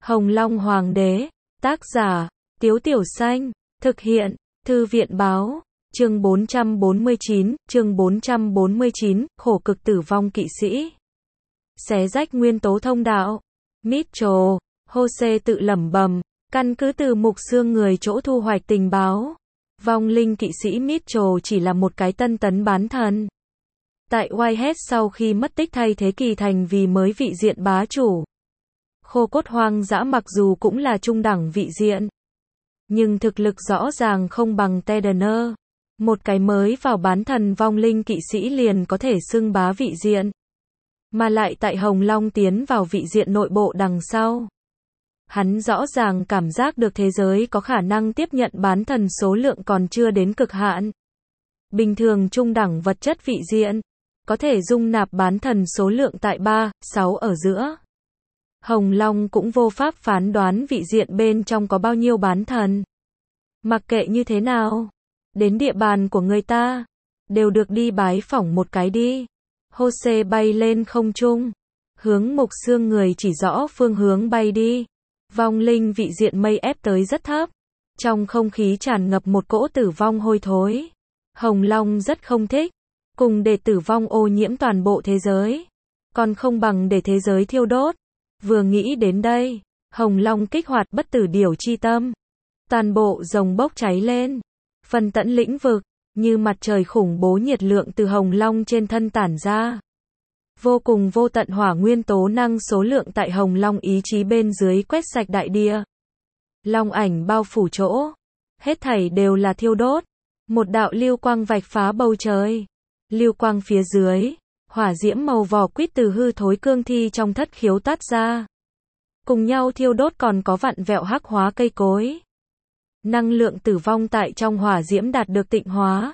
Hồng Long Hoàng đế, tác giả, Tiếu Tiểu Xanh, thực hiện, Thư viện Báo, chương 449, khổ cực tử vong kỵ sĩ. Xé rách nguyên tố thông đạo. Mitchell, Jose tự lẩm bẩm, căn cứ từ mục xương người chỗ thu hoạch tình báo. Vong linh kỵ sĩ Mitchell chỉ là một cái tân tấn bán thần. Tại Whitehead sau khi mất tích thay thế kỳ thành vì mới vị diện bá chủ. Khô cốt hoang dã mặc dù cũng là trung đẳng vị diện, nhưng thực lực rõ ràng không bằng Tedener. Một cái mới vào bán thần vong linh kỵ sĩ liền có thể xưng bá vị diện. Mà lại tại Hồng Long tiến vào vị diện nội bộ đằng sau. Hắn rõ ràng cảm giác được thế giới có khả năng tiếp nhận bán thần số lượng còn chưa đến cực hạn. Bình thường trung đẳng vật chất vị diện, có thể dung nạp bán thần số lượng tại 3, 6 ở giữa. Hồng Long cũng vô pháp phán đoán vị diện bên trong có bao nhiêu bán thần. Mặc kệ như thế nào, đến địa bàn của người ta, đều được đi bái phỏng một cái đi. Jose bay lên không trung, hướng mục xương người chỉ rõ phương hướng bay đi. Vong linh vị diện mây ép tới rất thấp, trong không khí tràn ngập một cỗ tử vong hôi thối. Hồng Long rất không thích, cùng để tử vong ô nhiễm toàn bộ thế giới, còn không bằng để thế giới thiêu đốt. Vừa nghĩ đến đây, Hồng Long kích hoạt bất tử điểu chi tâm. Toàn bộ rồng bốc cháy lên. Phần tận lĩnh vực, như mặt trời khủng bố nhiệt lượng từ Hồng Long trên thân tản ra. Vô cùng vô tận hỏa nguyên tố năng số lượng tại Hồng Long ý chí bên dưới quét sạch đại địa. Long ảnh bao phủ chỗ. Hết thảy đều là thiêu đốt. Một đạo lưu quang vạch phá bầu trời. Lưu quang phía dưới, hỏa diễm màu vỏ quýt từ hư thối cương thi trong thất khiếu toát ra. Cùng nhau thiêu đốt còn có vặn vẹo hắc hóa cây cối. Năng lượng tử vong tại trong hỏa diễm đạt được tịnh hóa.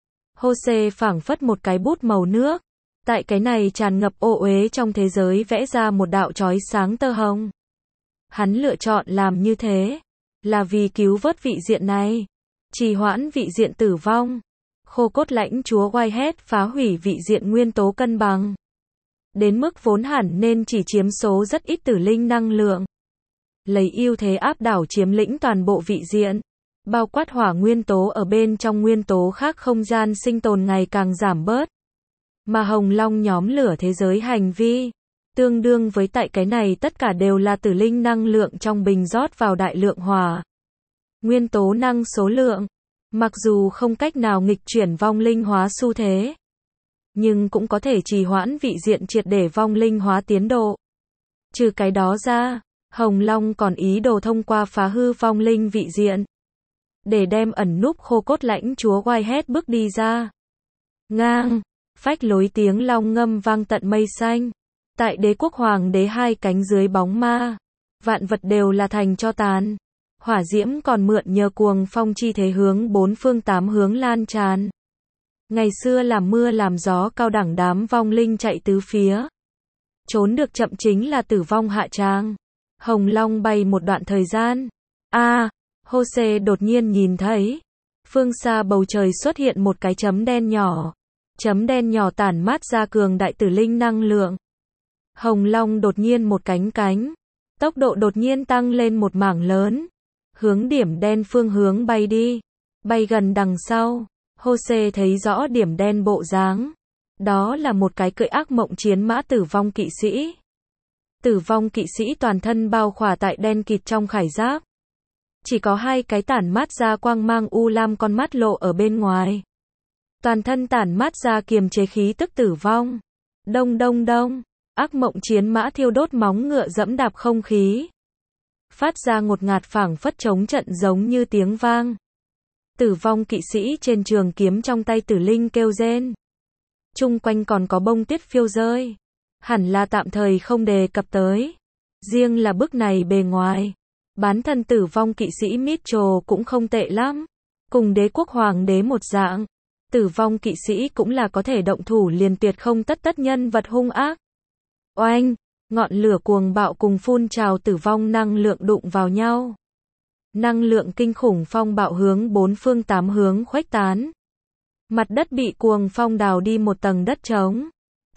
Jose phảng phất một cái bút màu nước. Tại cái này tràn ngập ô uế trong thế giới vẽ ra một đạo chói sáng tơ hồng. Hắn lựa chọn làm như thế, là vì cứu vớt vị diện này. Trì hoãn vị diện tử vong. Khô cốt lãnh chúa Whitehead phá hủy vị diện nguyên tố cân bằng. Đến mức vốn hẳn nên chỉ chiếm số rất ít tử linh năng lượng. Lấy ưu thế áp đảo chiếm lĩnh toàn bộ vị diện. Bao quát hỏa nguyên tố ở bên trong nguyên tố khác không gian sinh tồn ngày càng giảm bớt. Mà Hồng Long nhóm lửa thế giới hành vi. Tương đương với tại cái này tất cả đều là tử linh năng lượng trong bình rót vào đại lượng hỏa. Nguyên tố năng số lượng. Mặc dù không cách nào nghịch chuyển vong linh hóa xu thế, nhưng cũng có thể trì hoãn vị diện triệt để vong linh hóa tiến độ. Trừ cái đó ra, Hồng Long còn ý đồ thông qua phá hư vong linh vị diện, để đem ẩn núp khô cốt lãnh chúa Whitehead bước đi ra. Ngang, phách lối tiếng long ngâm vang tận mây xanh. Tại đế quốc hoàng đế hai cánh dưới bóng ma, vạn vật đều là thành tro tàn. Hỏa diễm còn mượn nhờ cuồng phong chi thế hướng bốn phương tám hướng lan tràn. Ngày xưa làm mưa làm gió cao đẳng đám vong linh chạy tứ phía. Trốn được chậm chính là tử vong hạ tràng. Hồng Long bay một đoạn thời gian. Jose đột nhiên nhìn thấy. Phương xa bầu trời xuất hiện một cái chấm đen nhỏ. Chấm đen nhỏ tản mát ra cường đại tử linh năng lượng. Hồng Long đột nhiên một cánh. Tốc độ đột nhiên tăng lên một mảng lớn. Hướng điểm đen phương hướng bay đi. Bay gần đằng sau, Jose thấy rõ điểm đen bộ dáng. Đó là một cái cưỡi ác mộng chiến mã tử vong kỵ sĩ. Tử vong kỵ sĩ toàn thân bao khỏa tại đen kịt trong khải giáp. Chỉ có hai cái tản mát ra quang mang u lam con mắt lộ ở bên ngoài. Toàn thân tản mát ra kiềm chế khí tức tử vong. Đông đông đông, ác mộng chiến mã thiêu đốt móng ngựa dẫm đạp không khí. Phát ra ngột ngạt phảng phất chống trận giống như tiếng vang. Tử vong kỵ sĩ trên trường kiếm trong tay tử linh kêu rên. Chung quanh còn có bông tuyết phiêu rơi. Hẳn là tạm thời không đề cập tới. Riêng là bức này bề ngoài. Bán thần tử vong kỵ sĩ Mitchell cũng không tệ lắm. Cùng đế quốc hoàng đế một dạng. Tử vong kỵ sĩ cũng là có thể động thủ liền tuyệt không tất nhân vật hung ác. Oanh! Ngọn lửa cuồng bạo cùng phun trào tử vong năng lượng đụng vào nhau. Năng lượng kinh khủng phong bạo hướng bốn phương tám hướng khuếch tán. Mặt đất bị cuồng phong đào đi một tầng đất trống.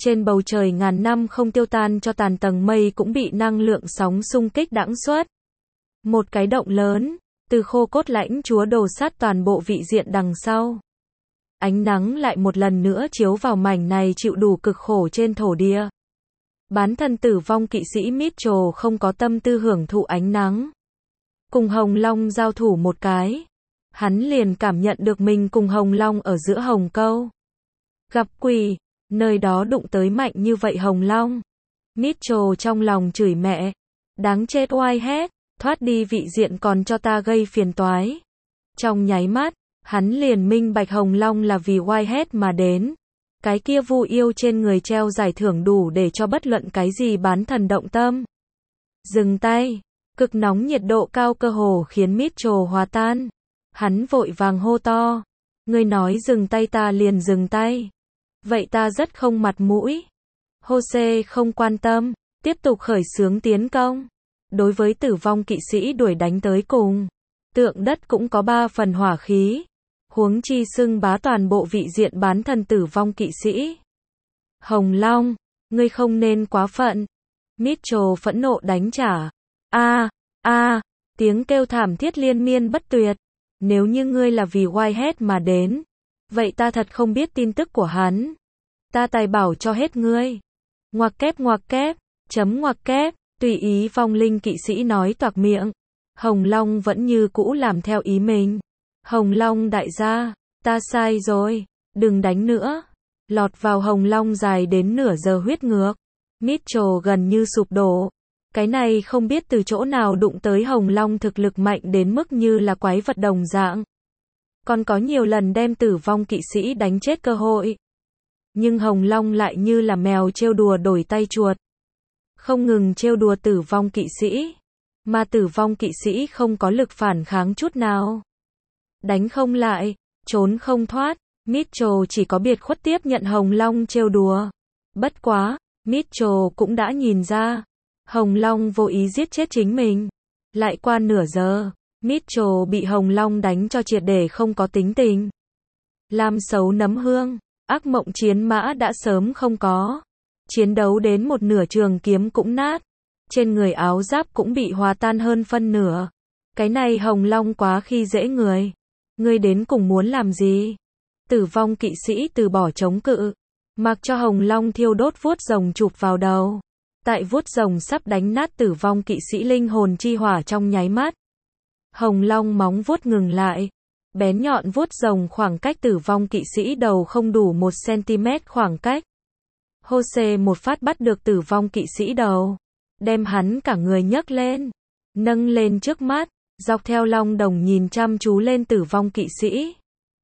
Trên bầu trời ngàn năm không tiêu tan cho tàn tầng mây cũng bị năng lượng sóng xung kích đãng xuất. Một cái động lớn, từ khô cốt lãnh chúa đổ sát toàn bộ vị diện đằng sau. Ánh nắng lại một lần nữa chiếu vào mảnh này chịu đủ cực khổ trên thổ địa. Bán thần tử vong kỵ sĩ Mitchell không có tâm tư hưởng thụ ánh nắng. Cùng Hồng Long giao thủ một cái, hắn liền cảm nhận được mình cùng Hồng Long ở giữa hồng câu. Gặp quỷ, nơi đó đụng tới mạnh như vậy Hồng Long. Mitchell trong lòng chửi mẹ, đáng chết Whitehead, thoát đi vị diện còn cho ta gây phiền toái. Trong nháy mắt, hắn liền minh bạch Hồng Long là vì Whitehead mà đến. Cái kia vu yêu trên người treo giải thưởng đủ để cho bất luận cái gì bán thần động tâm. Dừng tay, cực nóng nhiệt độ cao cơ hồ khiến Mitchell hòa tan. Hắn vội vàng hô to, ngươi nói dừng tay ta liền dừng tay. Vậy ta rất không mặt mũi. Jose không quan tâm, tiếp tục khởi xướng tiến công. Đối với tử vong kỵ sĩ đuổi đánh tới cùng, tượng đất cũng có 3 phần hỏa khí. Huống chi xưng bá toàn bộ vị diện bán thần tử vong kỵ sĩ. Hồng Long, ngươi không nên quá phận. Mitchell phẫn nộ đánh trả. Tiếng kêu thảm thiết liên miên bất tuyệt. Nếu như ngươi là vì Whitehead mà đến, vậy ta thật không biết tin tức của hắn. Ta tài bảo cho hết ngươi. Ngoặc kép, ngoặc kép, tùy ý vong linh kỵ sĩ nói toạc miệng. Hồng Long vẫn như cũ làm theo ý mình. Hồng Long đại gia, ta sai rồi, đừng đánh nữa. Lọt vào Hồng Long dài đến nửa giờ huyết ngược. Mitchell gần như sụp đổ. Cái này không biết từ chỗ nào đụng tới Hồng Long thực lực mạnh đến mức như là quái vật đồng dạng. Còn có nhiều lần đem tử vong kỵ sĩ đánh chết cơ hội. Nhưng Hồng Long lại như là mèo trêu đùa đổi tay chuột. Không ngừng trêu đùa tử vong kỵ sĩ. Mà tử vong kỵ sĩ không có lực phản kháng chút nào. Đánh không lại, trốn không thoát, Mitchell chỉ có biệt khuất tiếp nhận Hồng Long trêu đùa. Bất quá, Mitchell cũng đã nhìn ra, Hồng Long vô ý giết chết chính mình. Lại qua nửa giờ, Mitchell bị Hồng Long đánh cho triệt để không có tính tình. Làm xấu nấm hương, ác mộng chiến mã đã sớm không có. Chiến đấu đến một nửa trường kiếm cũng nát. Trên người áo giáp cũng bị hòa tan hơn phân nửa. Cái này Hồng Long quá khi dễ người. Ngươi đến cùng muốn làm gì? Tử vong kỵ sĩ từ bỏ chống cự. Mặc cho Hồng Long thiêu đốt vuốt rồng chụp vào đầu. Tại vuốt rồng sắp đánh nát tử vong kỵ sĩ linh hồn chi hỏa trong nháy mắt. Hồng Long móng vuốt ngừng lại. Bén nhọn vuốt rồng khoảng cách tử vong kỵ sĩ đầu không đủ 1 cm khoảng cách. Jose một phát bắt được tử vong kỵ sĩ đầu. Đem hắn cả người nhấc lên. Nâng lên trước mắt. Dọc theo long đồng nhìn chăm chú lên tử vong kỵ sĩ.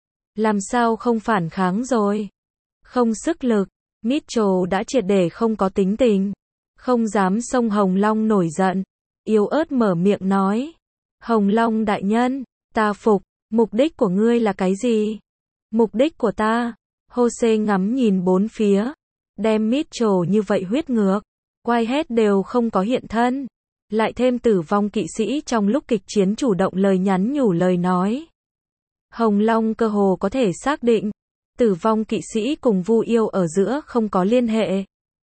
Làm sao không phản kháng rồi? Không sức lực. Mitchell đã triệt để không có tính tình. Không dám xông Hồng Long nổi giận. Yếu ớt mở miệng nói. Hồng Long đại nhân, ta phục. Mục đích của ngươi là cái gì? Mục đích của ta. Jose ngắm nhìn bốn phía. Đem Mitchell như vậy huyết ngược. Whitehead đều không có hiện thân. Lại thêm tử vong kỵ sĩ trong lúc kịch chiến chủ động lời nhắn nhủ lời nói. Hồng Long cơ hồ có thể xác định. Tử vong kỵ sĩ cùng vu yêu ở giữa không có liên hệ.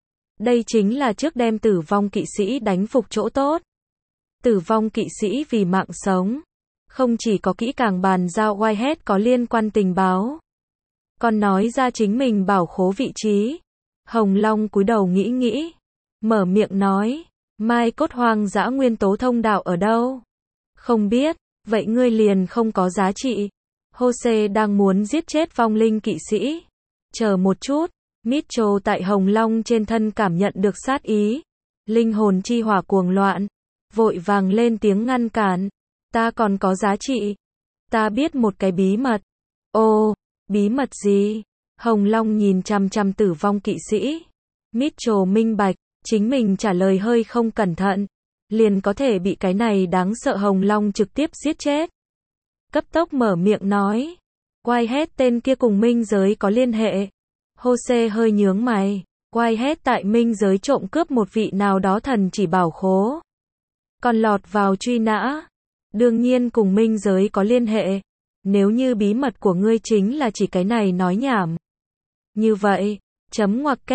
Đây chính là trước đem tử vong kỵ sĩ đánh phục chỗ tốt. Tử vong kỵ sĩ vì mạng sống. Không chỉ có kỹ càng bàn giao Whitehead có liên quan tình báo. Còn nói ra chính mình bảo khố vị trí. Hồng Long cúi đầu nghĩ. Mở miệng nói. Mai cốt hoang dã nguyên tố thông đạo ở đâu? Không biết. Vậy ngươi liền không có giá trị. Jose đang muốn giết chết vong linh kỵ sĩ. Chờ một chút. Mitchell tại Hồng Long trên thân cảm nhận được sát ý. Linh hồn chi hỏa cuồng loạn. Vội vàng lên tiếng ngăn cản. Ta còn có giá trị. Ta biết một cái bí mật. Ồ, bí mật gì? Hồng Long nhìn chằm chằm tử vong kỵ sĩ. Mitchell minh bạch, chính mình trả lời hơi không cẩn thận. Liền có thể bị cái này đáng sợ Hồng Long trực tiếp giết chết. Cấp tốc mở miệng nói. Whitehead tên kia cùng minh giới có liên hệ. Jose hơi nhướng mày. Whitehead tại minh giới trộm cướp một vị nào đó thần chỉ bảo khố. Còn lọt vào truy nã. Đương nhiên cùng minh giới có liên hệ. Nếu như bí mật của ngươi chính là chỉ cái này nói nhảm. Như vậy, ngoặc kép,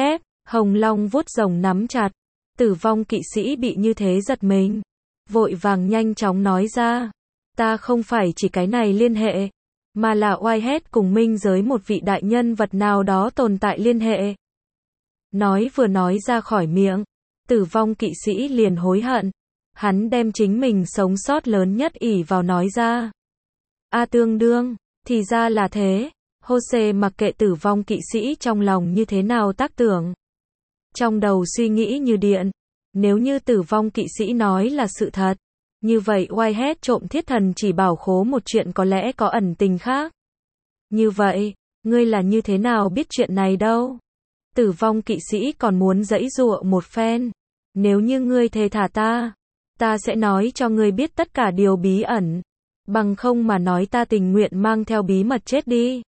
Hồng Long vuốt rồng nắm chặt. Tử vong kỵ sĩ bị như thế giật mình. Vội vàng nhanh chóng nói ra. Ta không phải chỉ cái này liên hệ, mà là Whitehead cùng minh giới một vị đại nhân vật nào đó tồn tại liên hệ. Nói vừa nói ra khỏi miệng, tử vong kỵ sĩ liền hối hận. Hắn đem chính mình sống sót lớn nhất ỷ vào nói ra. Tương đương, thì ra là thế. Jose mặc kệ tử vong kỵ sĩ trong lòng như thế nào tác tưởng. Trong đầu suy nghĩ như điện. Nếu như tử vong kỵ sĩ nói là sự thật, như vậy Whitehead trộm thiết thần chỉ bảo khố một chuyện có lẽ có ẩn tình khác. Như vậy, ngươi là như thế nào biết chuyện này đâu? Tử vong kỵ sĩ còn muốn giãy giụa một phen. Nếu như ngươi thề thả ta sẽ nói cho ngươi biết tất cả điều bí ẩn. Bằng không mà nói ta tình nguyện mang theo bí mật chết đi.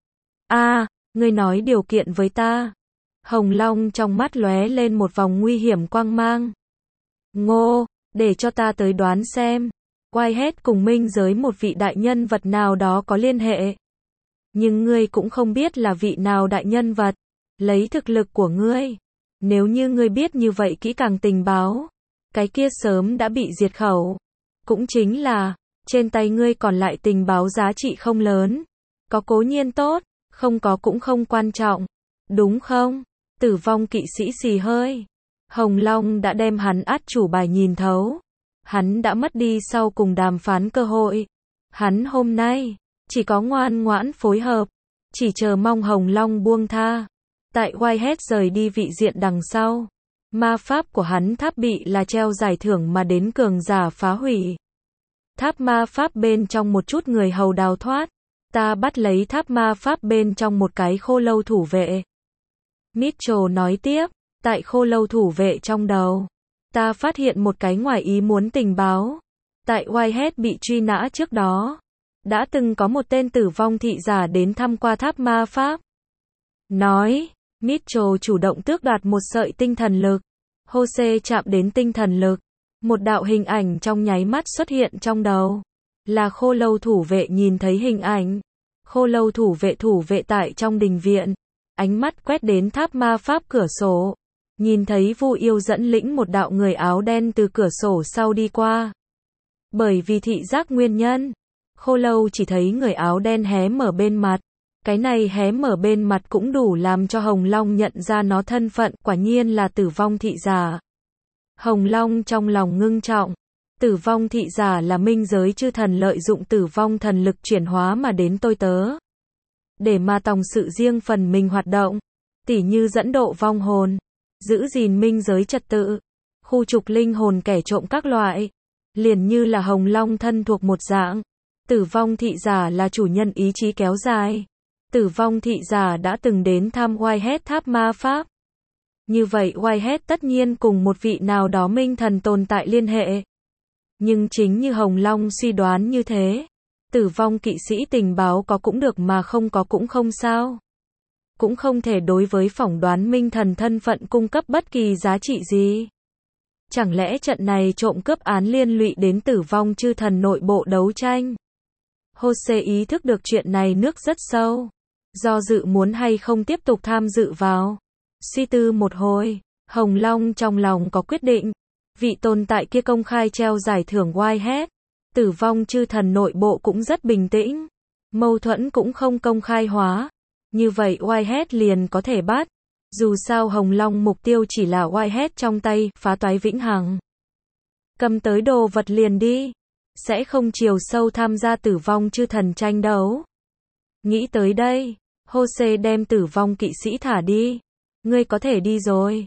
Ngươi nói điều kiện với ta. Hồng Long trong mắt lóe lên một vòng nguy hiểm quang mang. Ngô, để cho ta tới đoán xem. Whitehead cùng minh giới một vị đại nhân vật nào đó có liên hệ. Nhưng ngươi cũng không biết là vị nào đại nhân vật. Lấy thực lực của ngươi, nếu như ngươi biết như vậy kỹ càng tình báo, cái kia sớm đã bị diệt khẩu. Cũng chính là, trên tay ngươi còn lại tình báo giá trị không lớn. Có cố nhiên tốt, không có cũng không quan trọng. Đúng không? Tử vong kỵ sĩ xì hơi. Hồng Long đã đem hắn át chủ bài nhìn thấu. Hắn đã mất đi sau cùng đàm phán cơ hội. Hắn hôm nay, chỉ có ngoan ngoãn phối hợp. Chỉ chờ mong Hồng Long buông tha. Tại Whitehead rời đi vị diện đằng sau. Ma pháp của hắn tháp bị là treo giải thưởng mà đến cường giả phá hủy. Tháp ma pháp bên trong một chút người hầu đào thoát. Ta bắt lấy tháp ma pháp bên trong một cái khô lâu thủ vệ. Mitchell nói tiếp, tại khô lâu thủ vệ trong đầu, ta phát hiện một cái ngoài ý muốn tình báo. Tại Whitehead bị truy nã trước đó, đã từng có một tên tử vong thị giả đến thăm qua tháp ma pháp. Nói, Mitchell chủ động tước đoạt một sợi tinh thần lực. Jose chạm đến tinh thần lực. Một đạo hình ảnh trong nháy mắt xuất hiện trong đầu. Là khô lâu thủ vệ nhìn thấy hình ảnh. Khô lâu thủ vệ tại trong đình viện. Ánh mắt quét đến tháp ma pháp cửa sổ. Nhìn thấy Vu Yêu dẫn lĩnh một đạo người áo đen từ cửa sổ sau đi qua. Bởi vì thị giác nguyên nhân, khô lâu chỉ thấy người áo đen hé mở bên mặt. Cái này hé mở bên mặt cũng đủ làm cho Hồng Long nhận ra nó thân phận, quả nhiên là tử vong thị giả. Hồng Long trong lòng ngưng trọng. Tử vong thị giả là minh giới chư thần lợi dụng tử vong thần lực chuyển hóa mà đến tôi tớ. Để mà tòng sự riêng phần mình hoạt động. Tỉ như dẫn độ vong hồn. Giữ gìn minh giới trật tự. Khu trục linh hồn kẻ trộm các loại. Liền như là Hồng Long thân thuộc một dạng. Tử vong thị giả là chủ nhân ý chí kéo dài. Tử vong thị giả đã từng đến thăm Whitehead tháp ma pháp. Như vậy Whitehead tất nhiên cùng một vị nào đó minh thần tồn tại liên hệ. Nhưng chính như Hồng Long suy đoán như thế, tử vong kỵ sĩ tình báo có cũng được mà không có cũng không sao. Cũng không thể đối với phỏng đoán minh thần thân phận cung cấp bất kỳ giá trị gì. Chẳng lẽ trận này trộm cướp án liên lụy đến tử vong chư thần nội bộ đấu tranh? Jose ý thức được chuyện này nước rất sâu. Do dự muốn hay không tiếp tục tham dự vào. Suy tư một hồi, Hồng Long trong lòng có quyết định. Vị tồn tại kia công khai treo giải thưởng Whitehead. Tử vong chư thần nội bộ cũng rất bình tĩnh. Mâu thuẫn cũng không công khai hóa. Như vậy Whitehead liền có thể bắt. Dù sao Hồng Long mục tiêu chỉ là Whitehead trong tay, phá toái vĩnh hằng. Cầm tới đồ vật liền đi. Sẽ không chiều sâu tham gia tử vong chư thần tranh đấu. Nghĩ tới đây, Jose đem tử vong kỵ sĩ thả đi. Ngươi có thể đi rồi.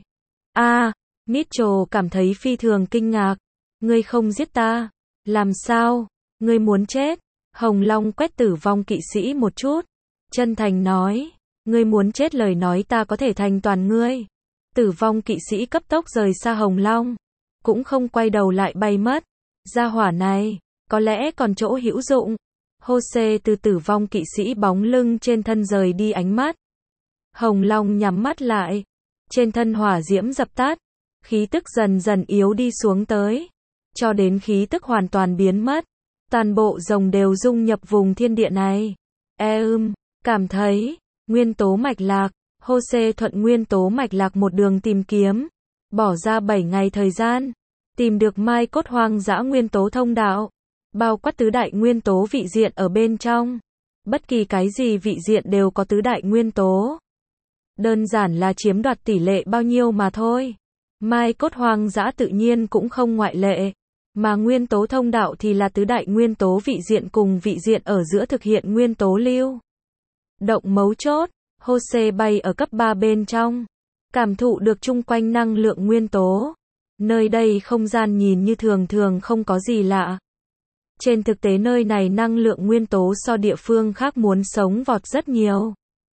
Mitchell cảm thấy phi thường kinh ngạc. Ngươi không giết ta. Làm sao? Ngươi muốn chết? Hồng Long quét tử vong kỵ sĩ một chút. Chân thành nói. Ngươi muốn chết lời nói ta có thể thành toàn ngươi. Tử vong kỵ sĩ cấp tốc rời xa Hồng Long. Cũng không quay đầu lại bay mất. Gia hỏa này, có lẽ còn chỗ hữu dụng. Jose từ tử vong kỵ sĩ bóng lưng trên thân rời đi ánh mắt. Hồng Long nhắm mắt lại. Trên thân hỏa diễm dập tắt. Khí tức dần dần yếu đi xuống tới. Cho đến khí tức hoàn toàn biến mất. Toàn bộ rồng đều dung nhập vùng thiên địa này. Cảm thấy, nguyên tố mạch lạc. Jose thuận nguyên tố mạch lạc một đường tìm kiếm, bỏ ra 7 ngày thời gian, tìm được mai cốt hoang dã nguyên tố thông đạo, bao quát tứ đại nguyên tố vị diện ở bên trong. Bất kỳ cái gì vị diện đều có tứ đại nguyên tố. Đơn giản là chiếm đoạt tỷ lệ bao nhiêu mà thôi. Mai cốt hoang dã tự nhiên cũng không ngoại lệ. Mà nguyên tố thông đạo thì là tứ đại nguyên tố vị diện cùng vị diện ở giữa thực hiện nguyên tố lưu động mấu chốt. Jose bay ở cấp 3 bên trong, cảm thụ được chung quanh năng lượng nguyên tố. Nơi đây không gian nhìn như thường thường không có gì lạ. Trên thực tế nơi này năng lượng nguyên tố so địa phương khác muốn sống vọt rất nhiều.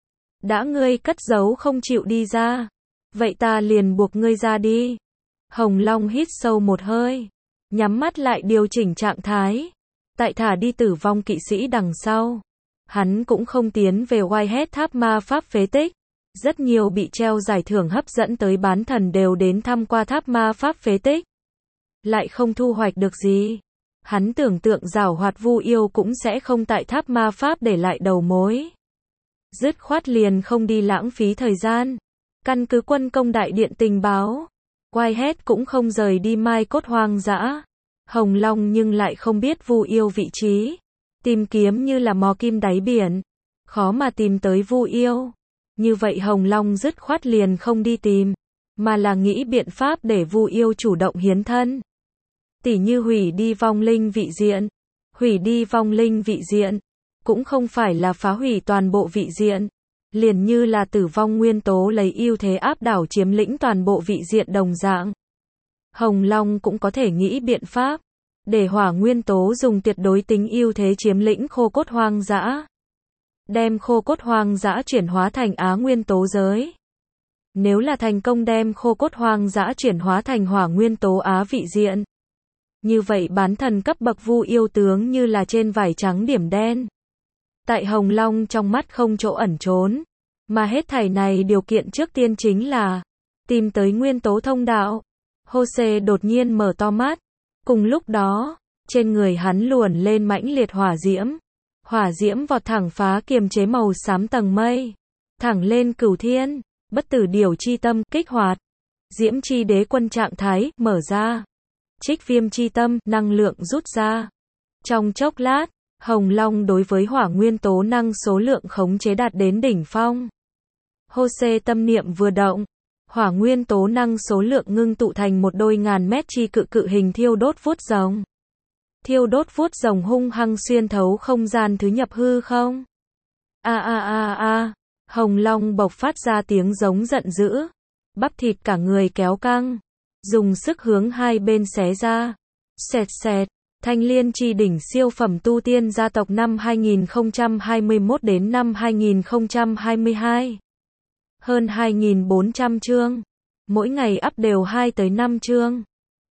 Đã ngươi cất giấu không chịu đi ra, vậy ta liền buộc ngươi ra đi. Hồng Long hít sâu một hơi, nhắm mắt lại điều chỉnh trạng thái. Tại thả đi tử vong kỵ sĩ đằng sau. Hắn cũng không tiến về Whitehead tháp ma pháp phế tích. Rất nhiều bị treo giải thưởng hấp dẫn tới bán thần đều đến thăm qua tháp ma pháp phế tích. Lại không thu hoạch được gì. Hắn tưởng tượng giảo hoạt Vu yêu cũng sẽ không tại tháp ma pháp để lại đầu mối. Dứt khoát liền không đi lãng phí thời gian. Căn cứ quân công đại điện tình báo, Whitehead cũng không rời đi mai cốt hoang dã. Hồng Long nhưng lại không biết Vu yêu vị trí. Tìm kiếm như là mò kim đáy biển. Khó mà tìm tới Vu yêu. Như vậy Hồng Long dứt khoát liền không đi tìm, mà là nghĩ biện pháp để Vu yêu chủ động hiến thân. Tỉ như hủy đi vong linh vị diện. Hủy đi vong linh vị diện cũng không phải là phá hủy toàn bộ vị diện, liền như là tử vong nguyên tố lấy ưu thế áp đảo chiếm lĩnh toàn bộ vị diện đồng dạng. Hồng Long cũng có thể nghĩ biện pháp để hỏa nguyên tố dùng tuyệt đối tính ưu thế chiếm lĩnh khô cốt hoang dã, đem khô cốt hoang dã chuyển hóa thành á nguyên tố giới. Nếu là thành công đem khô cốt hoang dã chuyển hóa thành hỏa nguyên tố á vị diện, như vậy bán thần cấp bậc Vu yêu tướng như là trên vải trắng điểm đen. Tại Hồng Long trong mắt không chỗ ẩn trốn, mà hết thảy này điều kiện trước tiên chính là tìm tới nguyên tố thông đạo. Jose đột nhiên mở to mắt. Cùng lúc đó, trên người hắn luồn lên mãnh liệt hỏa diễm. Hỏa diễm vọt thẳng phá kiềm chế màu xám tầng mây, thẳng lên cửu thiên. Bất tử điểu chi tâm kích hoạt. Diễm chi đế quân trạng thái mở ra. Trích viêm chi tâm năng lượng rút ra. Trong chốc lát, Hồng Long đối với hỏa nguyên tố năng số lượng khống chế đạt đến đỉnh phong. Jose tâm niệm vừa động, hỏa nguyên tố năng số lượng ngưng tụ thành một đôi ngàn mét chi cự hình thiêu đốt vuốt rồng. Thiêu đốt vuốt rồng hung hăng xuyên thấu không gian thứ nhập hư không. Hồng Long bộc phát ra tiếng giống giận dữ, bắp thịt cả người kéo căng, dùng sức hướng hai bên xé ra. Xẹt xẹt. Thanh Liên chi đỉnh siêu phẩm tu tiên gia tộc năm 2021 đến năm 2022. Hơn 2.400 chương. Mỗi ngày up đều 2 tới 5 chương.